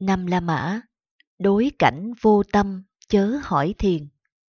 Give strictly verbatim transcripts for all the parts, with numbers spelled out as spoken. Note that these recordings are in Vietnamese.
Năm La Mã, đối cảnh vô tâm chớ hỏi thiền.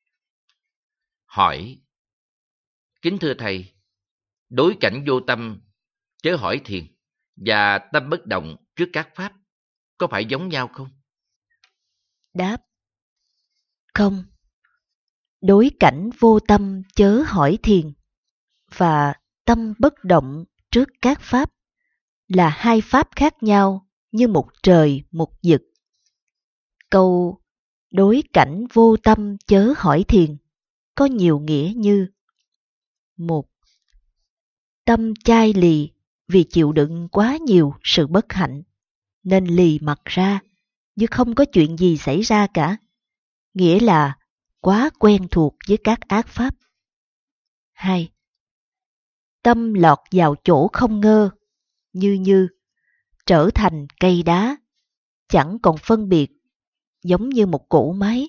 Hỏi: Kính thưa Thầy, đối cảnh vô tâm chớ hỏi thiền và tâm bất động trước các pháp có phải giống nhau không? Đáp: không. Đối cảnh vô tâm chớ hỏi thiền và tâm bất động trước các pháp là hai pháp khác nhau như một trời một vực. Câu đối cảnh vô tâm chớ hỏi thiền có nhiều nghĩa như: một. Tâm chai lì vì chịu đựng quá nhiều sự bất hạnh, nên lì mặt ra như không có chuyện gì xảy ra cả, nghĩa là quá quen thuộc với các ác pháp. Hai. Tâm lọt vào chỗ không ngơ, như như trở thành cây đá, chẳng còn phân biệt, giống như một cỗ máy.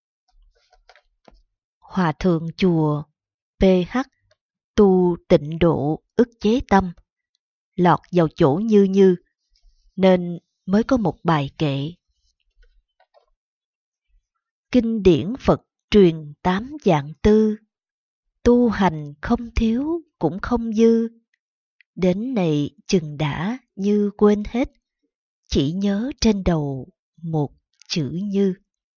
Hòa thượng chùa pê hát tu tịnh độ ức chế tâm, lọt vào chỗ như như, nên mới có một bài kệ: kinh điển Phật truyền tám dạng tư, tu hành không thiếu cũng không dư, đến này chừng đã như quên hết, chỉ nhớ trên đầu một chữ như.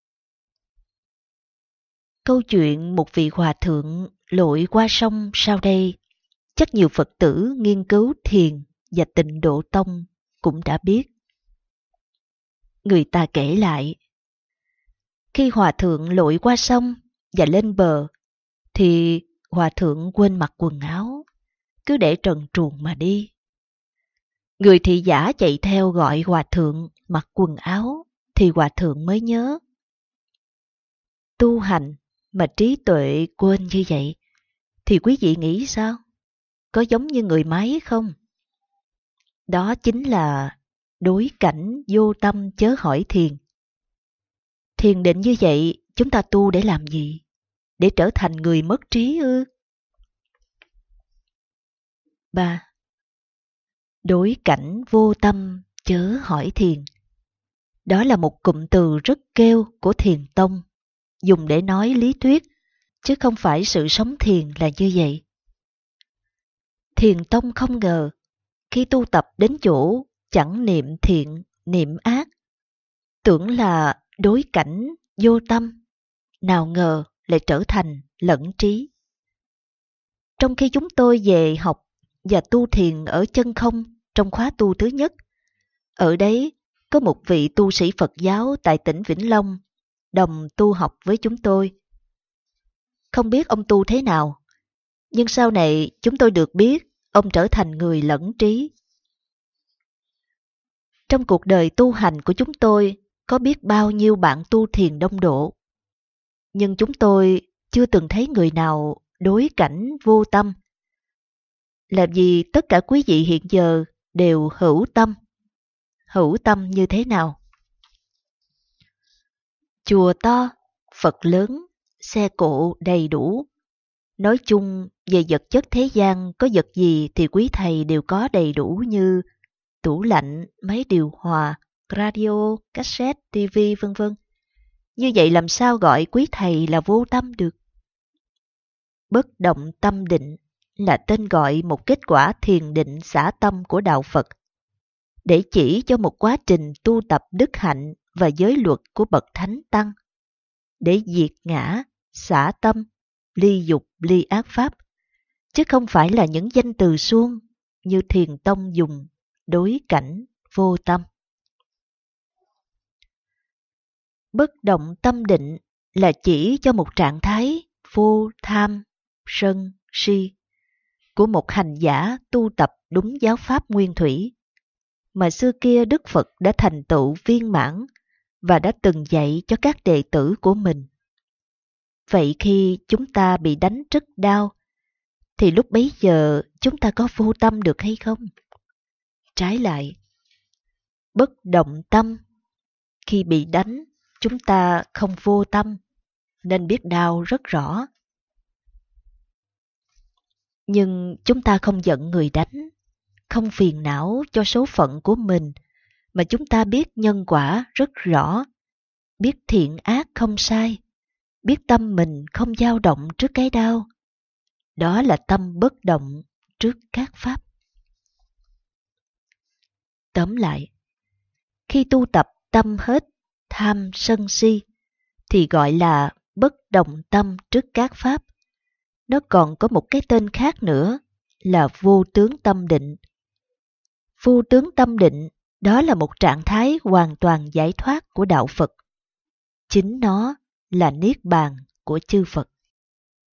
Câu chuyện một vị hòa thượng lội qua sông sau đây, chắc nhiều Phật tử nghiên cứu thiền và tịnh độ tông cũng đã biết. Người ta kể lại, khi hòa thượng lội qua sông và lên bờ, thì hòa thượng quên mặc quần áo, cứ để trần truồng mà đi. Người thị giả chạy theo gọi hòa thượng mặc quần áo, thì hòa thượng mới nhớ. Tu hành mà trí tuệ quên như vậy, thì quý vị nghĩ sao? Có giống như người máy không? Đó chính là đối cảnh vô tâm chớ hỏi thiền. Thiền định như vậy, chúng ta tu để làm gì? Để trở thành người mất trí ư? Ba. Đối cảnh vô tâm chớ hỏi thiền. Đó là một cụm từ rất kêu của thiền tông, dùng để nói lý thuyết, chứ không phải sự sống thiền là như vậy. Thiền tông không ngờ, khi tu tập đến chỗ chẳng niệm thiện, niệm ác, tưởng là đối cảnh vô tâm, nào ngờ lại trở thành lẫn trí. Trong khi chúng tôi về học và tu thiền ở chân không trong khóa tu thứ nhất, ở đấy có một vị tu sĩ Phật giáo tại tỉnh Vĩnh Long đồng tu học với chúng tôi. Không biết ông tu thế nào, nhưng sau này chúng tôi được biết ông trở thành người lẫn trí. Trong cuộc đời tu hành của chúng tôi có biết bao nhiêu bạn tu thiền đông độ, nhưng chúng tôi chưa từng thấy người nào đối cảnh vô tâm. Làm gì tất cả quý vị hiện giờ đều hữu tâm. Hữu tâm như thế nào? Chùa to, Phật lớn, xe cộ đầy đủ. Nói chung về vật chất thế gian, có vật gì thì quý thầy đều có đầy đủ như tủ lạnh, máy điều hòa, radio, cassette, tivi vân vân. Như vậy làm sao gọi quý thầy là vô tâm được? Bất động tâm định là tên gọi một kết quả thiền định xả tâm của đạo Phật, để chỉ cho một quá trình tu tập đức hạnh và giới luật của bậc thánh tăng, để diệt ngã, xả tâm, ly dục ly ác pháp, chứ không phải là những danh từ suông như thiền tông dùng đối cảnh vô tâm. Bất động tâm định là chỉ cho một trạng thái vô tham, sân, si của một hành giả tu tập đúng giáo pháp nguyên thủy, mà xưa kia Đức Phật đã thành tựu viên mãn và đã từng dạy cho các đệ tử của mình. Vậy khi chúng ta bị đánh rất đau, thì lúc bấy giờ chúng ta có vô tâm được hay không? Trái lại, bất động tâm, khi bị đánh, chúng ta không vô tâm, nên biết đau rất rõ. Nhưng chúng ta không giận người đánh, không phiền não cho số phận của mình, mà chúng ta biết nhân quả rất rõ, biết thiện ác không sai, biết tâm mình không dao động trước cái đau. Đó là tâm bất động trước các pháp. Tóm lại, khi tu tập tâm hết tham sân si thì gọi là bất động tâm trước các pháp. Nó còn có một cái tên khác nữa là vô tướng tâm định. Vô tướng tâm định đó là một trạng thái hoàn toàn giải thoát của đạo Phật. Chính nó là niết bàn của chư Phật.